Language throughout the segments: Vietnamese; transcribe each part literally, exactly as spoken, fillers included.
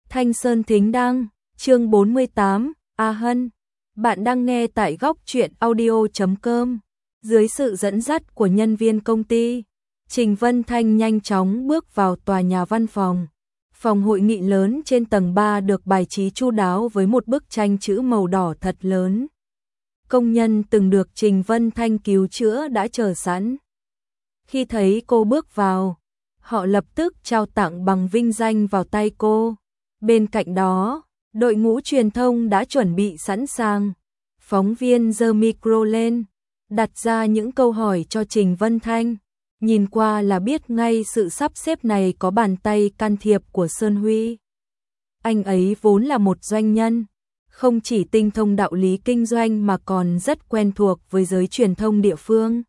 Thanh Sơn Thính Đăng, chương bốn mươi tám, A Hân. Bạn đang nghe tại góc truyện audio chấm com. Dưới sự dẫn dắt của nhân viên công ty, Trình Vân Thanh nhanh chóng bước vào tòa nhà văn phòng. Phòng hội nghị lớn trên tầng ba được bài trí chu đáo với một bức tranh chữ màu đỏ thật lớn. Công nhân từng được Trình Vân Thanh cứu chữa đã chờ sẵn. Khi thấy cô bước vào, họ lập tức trao tặng bằng vinh danh vào tay cô. Bên cạnh đó, đội ngũ truyền thông đã chuẩn bị sẵn sàng. Phóng viên giơ micro lên, đặt ra những câu hỏi cho Trình Vân Thanh. Nhìn qua là biết ngay sự sắp xếp này có bàn tay can thiệp của Sơn Huy. Anh ấy vốn là một doanh nhân, không chỉ tinh thông đạo lý kinh doanh mà còn rất quen thuộc với giới truyền thông địa phương.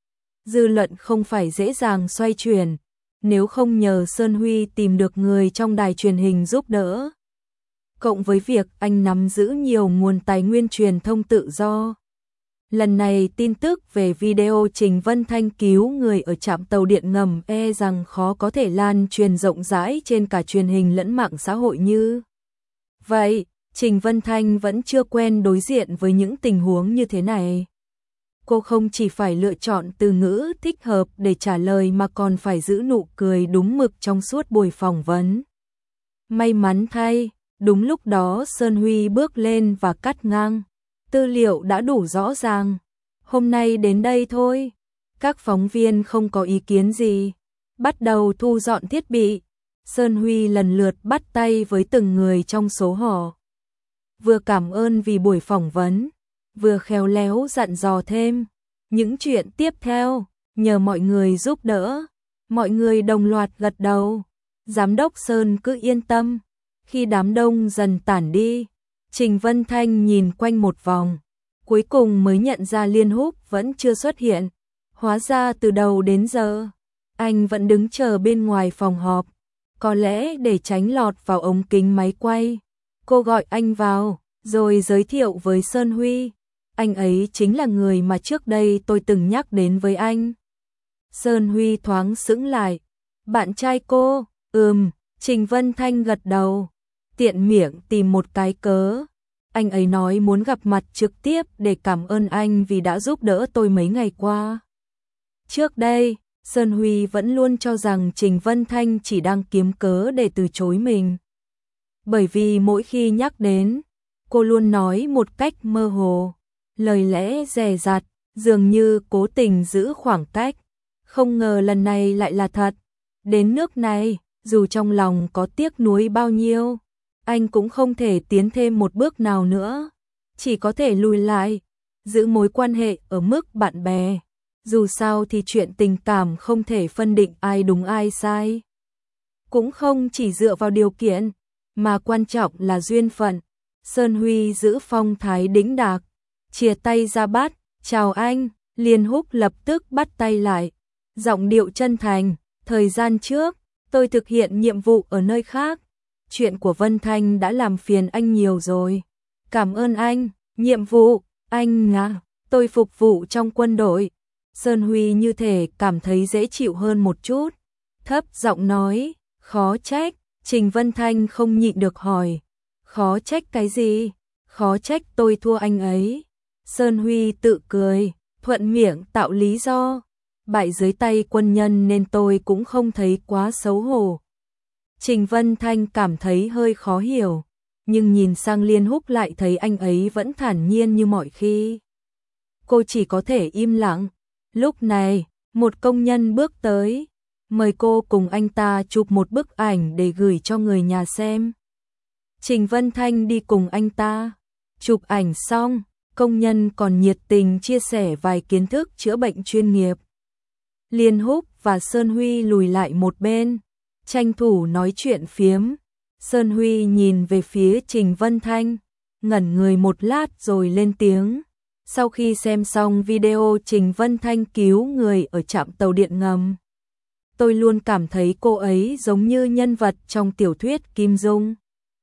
Dư luận không phải dễ dàng xoay chuyển, nếu không nhờ Sơn Huy tìm được người trong đài truyền hình giúp đỡ. Cộng với việc anh nắm giữ nhiều nguồn tài nguyên truyền thông tự do. Lần này tin tức về video Trình Vân Thanh cứu người ở trạm tàu điện ngầm e rằng khó có thể lan truyền rộng rãi trên cả truyền hình lẫn mạng xã hội như vậy. Trình Vân Thanh vẫn chưa quen đối diện với những tình huống như thế này. Cô không chỉ phải lựa chọn từ ngữ thích hợp để trả lời mà còn phải giữ nụ cười đúng mực trong suốt buổi phỏng vấn. May mắn thay, đúng lúc đó Sơn Huy bước lên và cắt ngang. Tư liệu đã đủ rõ ràng. Hôm nay đến đây thôi. Các phóng viên không có ý kiến gì. Bắt đầu thu dọn thiết bị. Sơn Huy lần lượt bắt tay với từng người trong số họ. Vừa cảm ơn vì buổi phỏng vấn, vừa khéo léo dặn dò thêm. Những chuyện tiếp theo, nhờ mọi người giúp đỡ. Mọi người đồng loạt gật đầu. Giám đốc Sơn cứ yên tâm. Khi đám đông dần tản đi, Trình Vân Thanh nhìn quanh một vòng, cuối cùng mới nhận ra Liên Húc vẫn chưa xuất hiện. Hóa ra từ đầu đến giờ, anh vẫn đứng chờ bên ngoài phòng họp, có lẽ để tránh lọt vào ống kính máy quay. Cô gọi anh vào, rồi giới thiệu với Sơn Huy. Anh ấy chính là người mà trước đây tôi từng nhắc đến với anh. Sơn Huy thoáng sững lại. Bạn trai cô? Ừm, Trình Vân Thanh gật đầu. Tiện miệng tìm một cái cớ. Anh ấy nói muốn gặp mặt trực tiếp để cảm ơn anh vì đã giúp đỡ tôi mấy ngày qua. Trước đây, Sơn Huy vẫn luôn cho rằng Trình Vân Thanh chỉ đang kiếm cớ để từ chối mình. Bởi vì mỗi khi nhắc đến, cô luôn nói một cách mơ hồ, lời lẽ dè dặt, dường như cố tình giữ khoảng cách. Không ngờ lần này lại là thật. Đến nước này, dù trong lòng có tiếc nuối bao nhiêu, anh cũng không thể tiến thêm một bước nào nữa, chỉ có thể lùi lại, giữ mối quan hệ ở mức bạn bè. Dù sao thì chuyện tình cảm không thể phân định ai đúng ai sai. Cũng không chỉ dựa vào điều kiện, mà quan trọng là duyên phận. Sơn Huy giữ phong thái đĩnh đạc, chìa tay ra bắt, chào anh. Liên Húc lập tức bắt tay lại, giọng điệu chân thành. Thời gian trước, tôi thực hiện nhiệm vụ ở nơi khác. Chuyện của Vân Thanh đã làm phiền anh nhiều rồi. Cảm ơn anh. Nhiệm vụ? Anh ngà, tôi phục vụ trong quân đội. Sơn Huy như thể cảm thấy dễ chịu hơn một chút. Thấp giọng nói, khó trách. Trình Vân Thanh không nhịn được hỏi. Khó trách cái gì? Khó trách tôi thua anh ấy. Sơn Huy tự cười, thuận miệng tạo lý do. Bại dưới tay quân nhân nên tôi cũng không thấy quá xấu hổ. Trình Vân Thanh cảm thấy hơi khó hiểu, nhưng nhìn sang Liên Húc lại thấy anh ấy vẫn thản nhiên như mọi khi. Cô chỉ có thể im lặng. Lúc này, một công nhân bước tới, mời cô cùng anh ta chụp một bức ảnh để gửi cho người nhà xem. Trình Vân Thanh đi cùng anh ta. Chụp ảnh xong, công nhân còn nhiệt tình chia sẻ vài kiến thức chữa bệnh chuyên nghiệp. Liên Húc và Sơn Huy lùi lại một bên, tranh thủ nói chuyện phiếm. Sơn Huy nhìn về phía Trình Vân Thanh, ngẩn người một lát rồi lên tiếng. Sau khi xem xong video Trình Vân Thanh cứu người ở trạm tàu điện ngầm, tôi luôn cảm thấy cô ấy giống như nhân vật trong tiểu thuyết Kim Dung.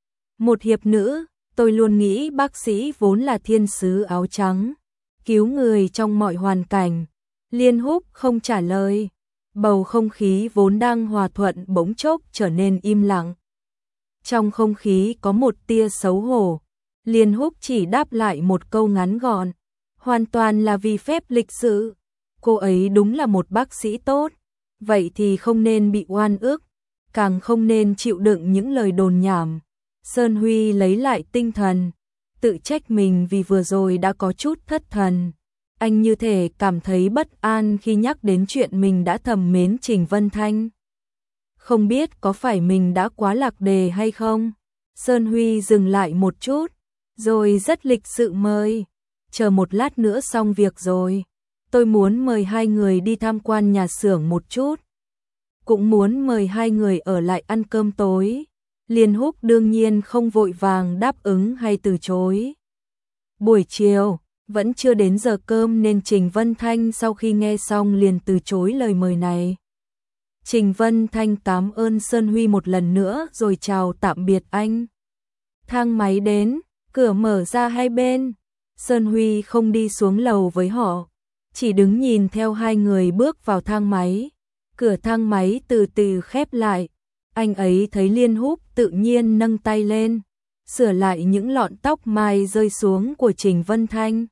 Một hiệp nữ, tôi luôn nghĩ bác sĩ vốn là thiên sứ áo trắng, cứu người trong mọi hoàn cảnh. Liên Húc không trả lời. Bầu không khí vốn đang hòa thuận bỗng chốc trở nên im lặng. Trong không khí có một tia xấu hổ, Liên Húc chỉ đáp lại một câu ngắn gọn, hoàn toàn là vì phép lịch sự. Cô ấy đúng là một bác sĩ tốt, vậy thì không nên bị oan ức, càng không nên chịu đựng những lời đồn nhảm. Sơn Huy lấy lại tinh thần, tự trách mình vì vừa rồi đã có chút thất thần. Anh như thể cảm thấy bất an khi nhắc đến chuyện mình đã thầm mến Trình Vân Thanh. Không biết có phải mình đã quá lạc đề hay không? Sơn Huy dừng lại một chút, rồi rất lịch sự mời. Chờ một lát nữa xong việc rồi, tôi muốn mời hai người đi tham quan nhà xưởng một chút. Cũng muốn mời hai người ở lại ăn cơm tối. Liên Húc đương nhiên không vội vàng đáp ứng hay từ chối. Buổi chiều, vẫn chưa đến giờ cơm nên Trình Vân Thanh sau khi nghe xong liền từ chối lời mời này. Trình Vân Thanh cảm ơn Sơn Huy một lần nữa rồi chào tạm biệt anh. Thang máy đến, cửa mở ra hai bên. Sơn Huy không đi xuống lầu với họ, chỉ đứng nhìn theo hai người bước vào thang máy. Cửa thang máy từ từ khép lại. Anh ấy thấy Liên Húc tự nhiên nâng tay lên, sửa lại những lọn tóc mai rơi xuống của Trình Vân Thanh.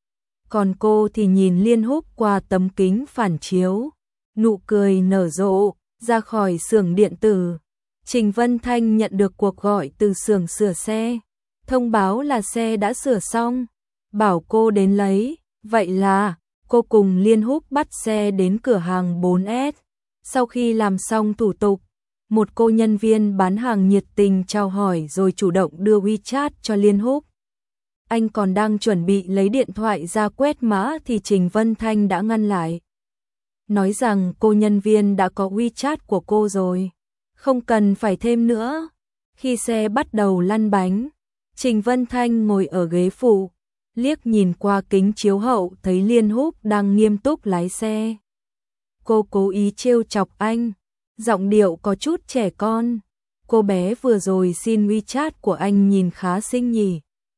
Còn cô thì nhìn Liên Húc qua tấm kính phản chiếu, nụ cười nở rộ, ra khỏi xưởng điện tử. Trình Vân Thanh nhận được cuộc gọi từ xưởng sửa xe, thông báo là xe đã sửa xong, bảo cô đến lấy. Vậy là cô cùng Liên Húc bắt xe đến cửa hàng bốn S. Sau khi làm xong thủ tục, một cô nhân viên bán hàng nhiệt tình chào hỏi rồi chủ động đưa WeChat cho Liên Húc. Anh còn đang chuẩn bị lấy điện thoại ra quét mã thì Trình Vân Thanh đã ngăn lại. Nói rằng cô nhân viên đã có WeChat của cô rồi, không cần phải thêm nữa. Khi xe bắt đầu lăn bánh, Trình Vân Thanh ngồi ở ghế phụ, liếc nhìn qua kính chiếu hậu thấy Liên Húc đang nghiêm túc lái xe. Cô cố ý trêu chọc anh, giọng điệu có chút trẻ con. Cô bé vừa rồi xin WeChat của anh nhìn khá xinh nhỉ.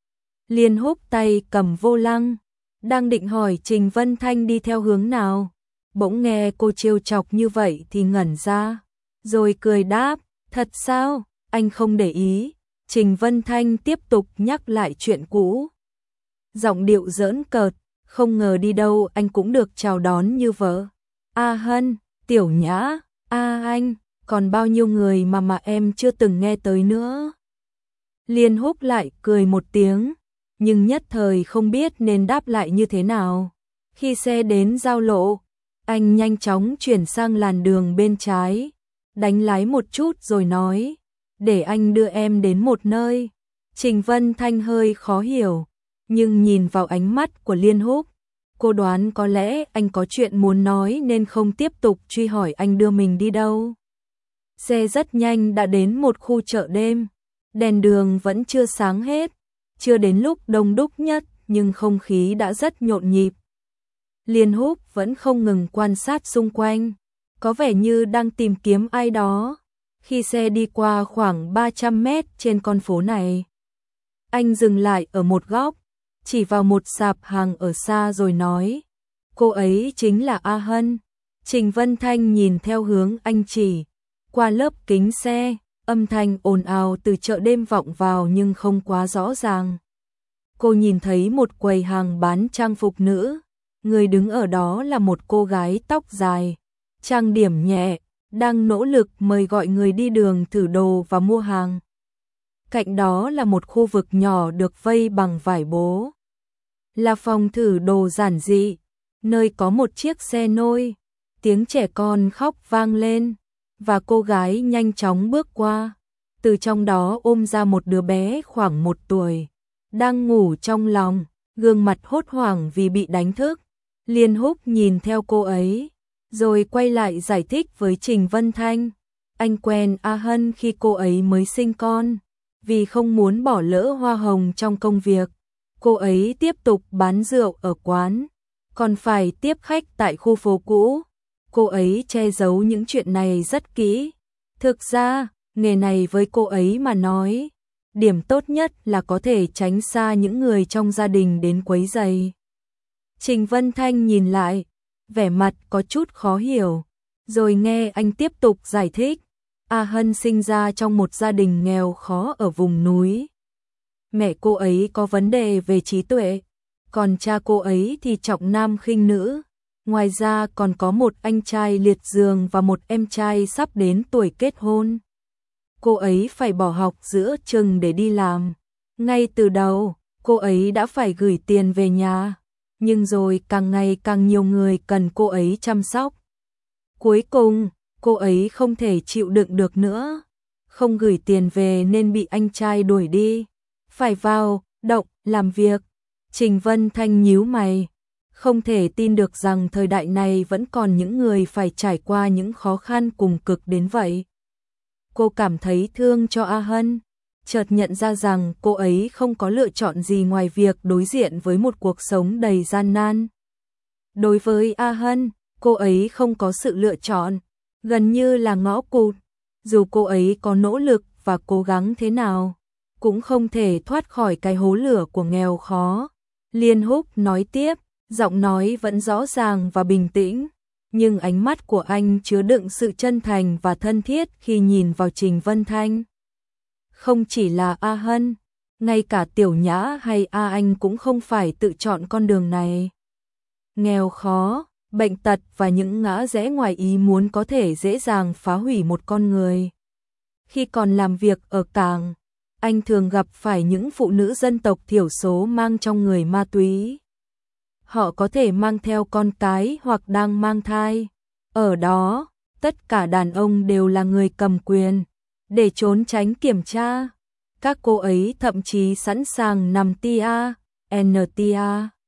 Liên Húc tay cầm vô lăng, đang định hỏi Trình Vân Thanh đi theo hướng nào. Bỗng nghe cô trêu chọc như vậy thì ngẩn ra, rồi cười đáp, thật sao, anh không để ý. Trình Vân Thanh tiếp tục nhắc lại chuyện cũ. Giọng điệu giỡn cợt, không ngờ đi đâu anh cũng được chào đón như vợ. A Hân, Tiểu Nhã, A Anh, còn bao nhiêu người mà mà em chưa từng nghe tới nữa. Liên Húc lại cười một tiếng, nhưng nhất thời không biết nên đáp lại như thế nào. Khi xe đến giao lộ, anh nhanh chóng chuyển sang làn đường bên trái, đánh lái một chút rồi nói, để anh đưa em đến một nơi. Trình Vân Thanh hơi khó hiểu, nhưng nhìn vào ánh mắt của Liên Húc, cô đoán có lẽ anh có chuyện muốn nói nên không tiếp tục truy hỏi anh đưa mình đi đâu. Xe rất nhanh đã đến một khu chợ đêm, đèn đường vẫn chưa sáng hết, chưa đến lúc đông đúc nhất nhưng không khí đã rất nhộn nhịp. Liên Húc vẫn không ngừng quan sát xung quanh, có vẻ như đang tìm kiếm ai đó. Khi xe đi qua khoảng ba trăm mét trên con phố này, anh dừng lại ở một góc, chỉ vào một sạp hàng ở xa rồi nói, cô ấy chính là A Hân. Trình Vân Thanh nhìn theo hướng anh chỉ, qua lớp kính xe, âm thanh ồn ào từ chợ đêm vọng vào nhưng không quá rõ ràng. Cô nhìn thấy một quầy hàng bán trang phục nữ, người đứng ở đó là một cô gái tóc dài, trang điểm nhẹ, đang nỗ lực mời gọi người đi đường thử đồ và mua hàng. Cạnh đó là một khu vực nhỏ được vây bằng vải bố, là phòng thử đồ giản dị, nơi có một chiếc xe nôi, tiếng trẻ con khóc vang lên, và cô gái nhanh chóng bước qua, từ trong đó ôm ra một đứa bé khoảng một tuổi, đang ngủ trong lòng, gương mặt hốt hoảng vì bị đánh thức. Liên Húc nhìn theo cô ấy, rồi quay lại giải thích với Trình Vân Thanh, anh quen A Hân khi cô ấy mới sinh con, vì không muốn bỏ lỡ hoa hồng trong công việc, cô ấy tiếp tục bán rượu ở quán, còn phải tiếp khách tại khu phố cũ. Cô ấy che giấu những chuyện này rất kỹ. Thực ra, nghề này với cô ấy mà nói, điểm tốt nhất là có thể tránh xa những người trong gia đình đến quấy rầy. Trình Vân Thanh nhìn lại, vẻ mặt có chút khó hiểu, rồi nghe anh tiếp tục giải thích. A Hân sinh ra trong một gia đình nghèo khó ở vùng núi. Mẹ cô ấy có vấn đề về trí tuệ, còn cha cô ấy thì trọng nam khinh nữ. Ngoài ra còn có một anh trai liệt giường và một em trai sắp đến tuổi kết hôn. Cô ấy phải bỏ học giữa chừng để đi làm. Ngay từ đầu, cô ấy đã phải gửi tiền về nhà, nhưng rồi càng ngày càng nhiều người cần cô ấy chăm sóc. Cuối cùng, cô ấy không thể chịu đựng được nữa, không gửi tiền về nên bị anh trai đuổi đi, phải vào động làm việc. Trình Vân Thanh nhíu mày, không thể tin được rằng thời đại này vẫn còn những người phải trải qua những khó khăn cùng cực đến vậy. Cô cảm thấy thương cho A Hân, chợt nhận ra rằng cô ấy không có lựa chọn gì ngoài việc đối diện với một cuộc sống đầy gian nan. Đối với A Hân, cô ấy không có sự lựa chọn, gần như là ngõ cụt. Dù cô ấy có nỗ lực và cố gắng thế nào, cũng không thể thoát khỏi cái hố lửa của nghèo khó. Liên Húc nói tiếp, giọng nói vẫn rõ ràng và bình tĩnh, nhưng ánh mắt của anh chứa đựng sự chân thành và thân thiết khi nhìn vào Trình Vân Thanh. Không chỉ là A Hân, ngay cả Tiểu Nhã hay A Anh cũng không phải tự chọn con đường này. Nghèo khó, bệnh tật và những ngã rẽ ngoài ý muốn có thể dễ dàng phá hủy một con người. Khi còn làm việc ở cảng, anh thường gặp phải những phụ nữ dân tộc thiểu số mang trong người ma túy. Họ có thể mang theo con cái hoặc đang mang thai. Ở đó, tất cả đàn ông đều là người cầm quyền. Để trốn tránh kiểm tra, các cô ấy thậm chí sẵn sàng nằm tia, en tia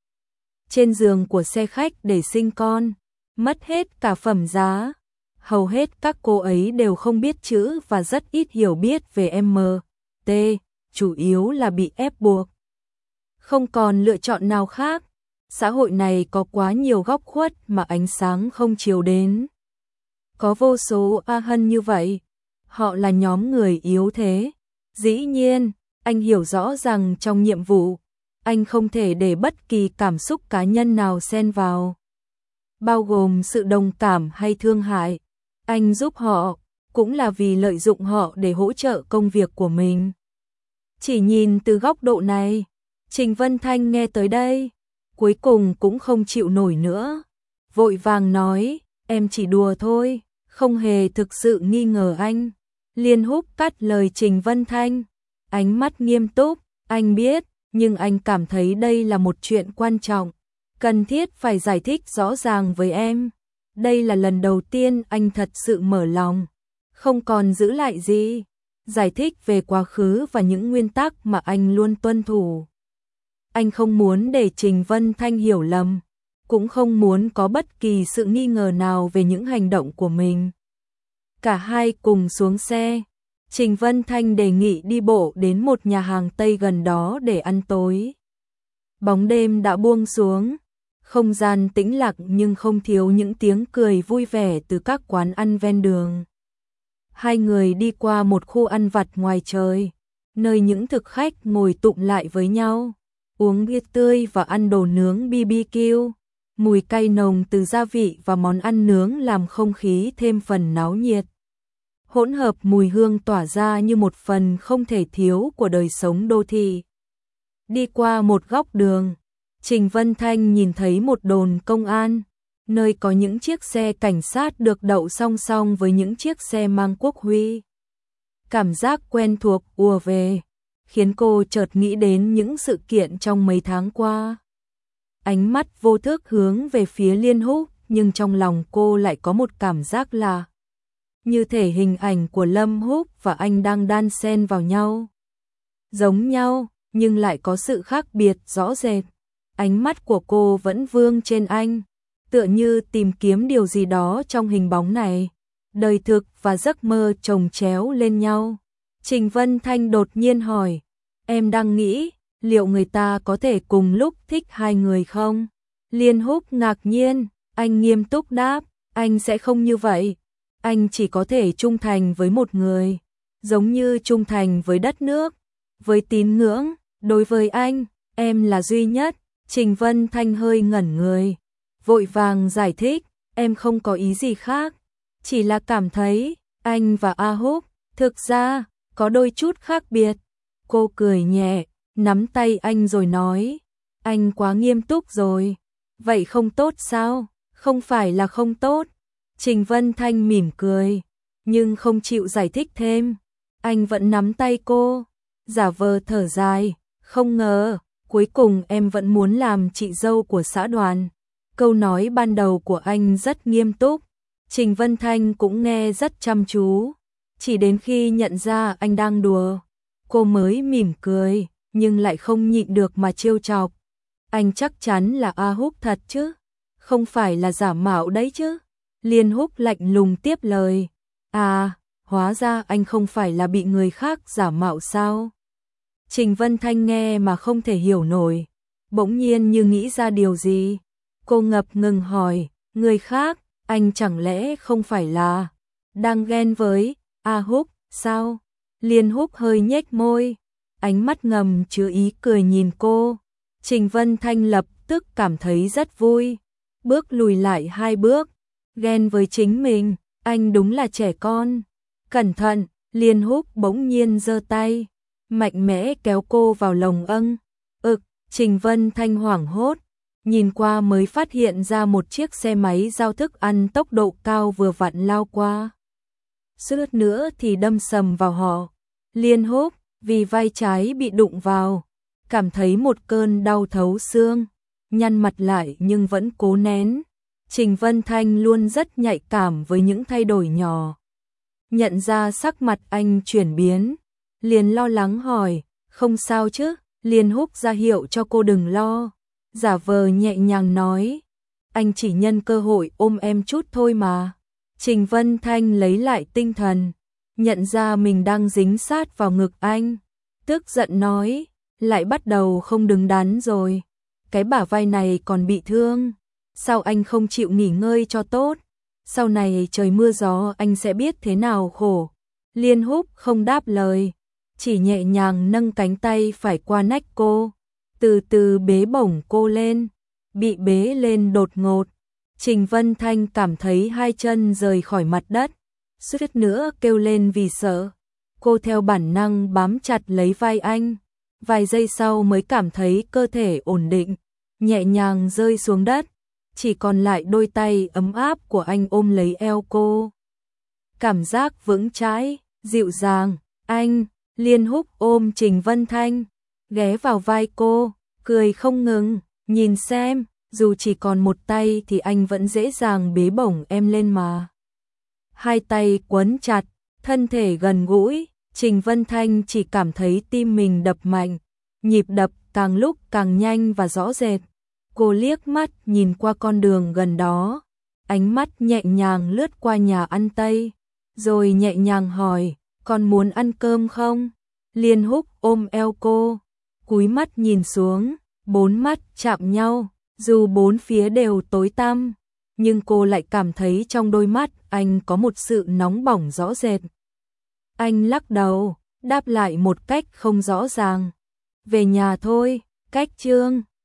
trên giường của xe khách để sinh con, mất hết cả phẩm giá. Hầu hết các cô ấy đều không biết chữ và rất ít hiểu biết về em tê, chủ yếu là bị ép buộc. Không còn lựa chọn nào khác. Xã hội này có quá nhiều góc khuất mà ánh sáng không chiếu đến. Có vô số A Hân như vậy. Họ là nhóm người yếu thế. Dĩ nhiên, anh hiểu rõ rằng trong nhiệm vụ, anh không thể để bất kỳ cảm xúc cá nhân nào xen vào, bao gồm sự đồng cảm hay thương hại. Anh giúp họ, cũng là vì lợi dụng họ để hỗ trợ công việc của mình. Chỉ nhìn từ góc độ này, Trình Vân Thanh nghe tới đây, cuối cùng cũng không chịu nổi nữa. Vội vàng nói, em chỉ đùa thôi, không hề thực sự nghi ngờ anh. Liên Húc cắt lời Trình Vân Thanh, ánh mắt nghiêm túc, anh biết, nhưng anh cảm thấy đây là một chuyện quan trọng, cần thiết phải giải thích rõ ràng với em. Đây là lần đầu tiên anh thật sự mở lòng, không còn giữ lại gì, giải thích về quá khứ và những nguyên tắc mà anh luôn tuân thủ. Anh không muốn để Trình Vân Thanh hiểu lầm, cũng không muốn có bất kỳ sự nghi ngờ nào về những hành động của mình. Cả hai cùng xuống xe. Trình Vân Thanh đề nghị đi bộ đến một nhà hàng Tây gần đó để ăn tối. Bóng đêm đã buông xuống, không gian tĩnh lặng nhưng không thiếu những tiếng cười vui vẻ từ các quán ăn ven đường. Hai người đi qua một khu ăn vặt ngoài trời, nơi những thực khách ngồi tụm lại với nhau, uống bia tươi và ăn đồ nướng bê bê kiu. Mùi cay nồng từ gia vị và món ăn nướng làm không khí thêm phần náo nhiệt. Hỗn hợp mùi hương tỏa ra như một phần không thể thiếu của đời sống đô thị. Đi qua một góc đường, Trình Vân Thanh nhìn thấy một đồn công an, nơi có những chiếc xe cảnh sát được đậu song song với những chiếc xe mang quốc huy. Cảm giác quen thuộc ùa về, khiến cô chợt nghĩ đến những sự kiện trong mấy tháng qua. Ánh mắt vô thức hướng về phía Liên Húc, nhưng trong lòng cô lại có một cảm giác lạ. Như thể hình ảnh của Lâm Húc và anh đang đan xen vào nhau. Giống nhau, nhưng lại có sự khác biệt rõ rệt. Ánh mắt của cô vẫn vương trên anh, tựa như tìm kiếm điều gì đó trong hình bóng này. Đời thực và giấc mơ chồng chéo lên nhau. Trình Vân Thanh đột nhiên hỏi, em đang nghĩ, liệu người ta có thể cùng lúc thích hai người không? Liên Húc ngạc nhiên, anh nghiêm túc đáp, anh sẽ không như vậy. Anh chỉ có thể trung thành với một người, giống như trung thành với đất nước, với tín ngưỡng. Đối với anh, em là duy nhất. Trình Vân Thanh hơi ngẩn người, vội vàng giải thích, em không có ý gì khác, chỉ là cảm thấy Anh và A Húc, thực ra, có đôi chút khác biệt. Cô cười nhẹ, nắm tay anh rồi nói, anh quá nghiêm túc rồi. Vậy không tốt sao? Không phải là không tốt. Trình Vân Thanh mỉm cười, nhưng không chịu giải thích thêm. Anh vẫn nắm tay cô, giả vờ thở dài, không ngờ, cuối cùng em vẫn muốn làm chị dâu của xã Đoàn. Câu nói ban đầu của anh rất nghiêm túc, Trình Vân Thanh cũng nghe rất chăm chú. Chỉ đến khi nhận ra anh đang đùa, cô mới mỉm cười, nhưng lại không nhịn được mà trêu chọc. Anh chắc chắn là A Húc thật chứ? Không phải là giả mạo đấy chứ? Liên Húc lạnh lùng tiếp lời. À, hóa ra anh không phải là bị người khác giả mạo sao? Trình Vân Thanh nghe mà không thể hiểu nổi, bỗng nhiên như nghĩ ra điều gì. Cô ngập ngừng hỏi, người khác, anh chẳng lẽ không phải là đang ghen với A Húc, sao? Liên Húc hơi nhếch môi, ánh mắt ngầm chứa ý cười nhìn cô. Trình Vân Thanh lập tức cảm thấy rất vui, bước lùi lại hai bước, ghen với chính mình, anh đúng là trẻ con. Cẩn thận, Liên Húc bỗng nhiên giơ tay, mạnh mẽ kéo cô vào lồng âng. Ực, Trình Vân Thanh hoảng hốt, nhìn qua mới phát hiện ra một chiếc xe máy giao thức ăn tốc độ cao vừa vặn lao qua. Suýt nữa thì đâm sầm vào họ. Liên Húc vì vai trái bị đụng vào, cảm thấy một cơn đau thấu xương, nhăn mặt lại nhưng vẫn cố nén. Trình Vân Thanh luôn rất nhạy cảm với những thay đổi nhỏ. Nhận ra sắc mặt anh chuyển biến, liền lo lắng hỏi, không sao chứ? Liên Húc ra hiệu cho cô đừng lo, giả vờ nhẹ nhàng nói, anh chỉ nhân cơ hội ôm em chút thôi mà. Trình Vân Thanh lấy lại tinh thần, nhận ra mình đang dính sát vào ngực anh, tức giận nói, lại bắt đầu không đứng đắn rồi, cái bả vai này còn bị thương, sao anh không chịu nghỉ ngơi cho tốt, sau này trời mưa gió anh sẽ biết thế nào khổ. Liên Húc không đáp lời, chỉ nhẹ nhàng nâng cánh tay phải qua nách cô, từ từ bế bổng cô lên. Bị bế lên đột ngột, Trình Vân Thanh cảm thấy hai chân rời khỏi mặt đất, suýt nữa kêu lên vì sợ. Cô theo bản năng bám chặt lấy vai anh, vài giây sau mới cảm thấy cơ thể ổn định, nhẹ nhàng rơi xuống đất, chỉ còn lại đôi tay ấm áp của anh ôm lấy eo cô. Cảm giác vững chãi, dịu dàng, anh, Liên Húc ôm Trình Vân Thanh, ghé vào vai cô, cười không ngừng, nhìn xem, dù chỉ còn một tay thì anh vẫn dễ dàng bế bổng em lên mà. Hai tay quấn chặt, thân thể gần gũi, Trình Vân Thanh chỉ cảm thấy tim mình đập mạnh, nhịp đập càng lúc càng nhanh và rõ rệt. Cô liếc mắt nhìn qua con đường gần đó, ánh mắt nhẹ nhàng lướt qua nhà ăn Tây, rồi nhẹ nhàng hỏi, con muốn ăn cơm không? Liên Húc ôm eo cô, cúi mắt nhìn xuống, bốn mắt chạm nhau, dù bốn phía đều tối tăm, nhưng cô lại cảm thấy trong đôi mắt anh có một sự nóng bỏng rõ rệt. Anh lắc đầu, đáp lại một cách không rõ ràng, về nhà thôi, cách Trương.